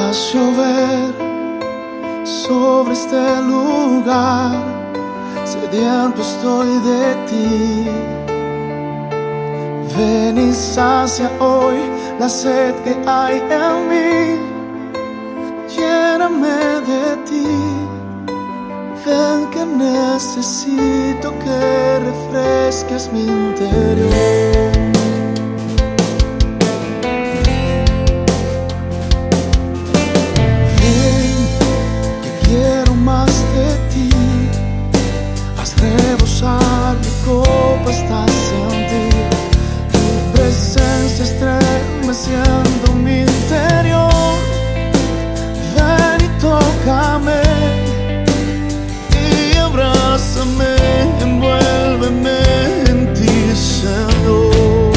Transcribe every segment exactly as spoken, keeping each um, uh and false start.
Haz llover sobre este lugar, sediento estoy de ti. Ven y sacia hoy la sed que hay en mí, lléname de ti. Ven que necesito que refresques mi interior. Rebosar mi copa hasta sentir tu presencia estremeciendo mi interior. Ven y tócame y abrázame, envuélveme en ti, Señor.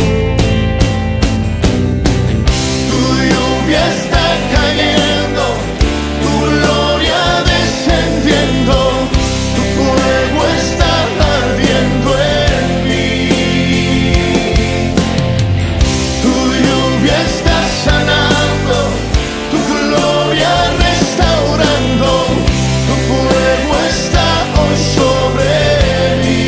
Tu lluvia está cayendo, tu gloria descendiendo, tu fuego está ardiendo en mí. Tu lluvia está sanando, tu gloria restaurando, tu fuego está hoy sobre mí.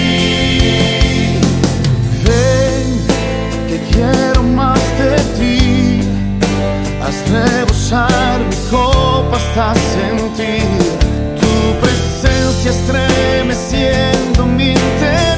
Ven, que quiero más de ti. Haz rebosar mi copa hasta sentir tu presencia estremeciendo mi interior.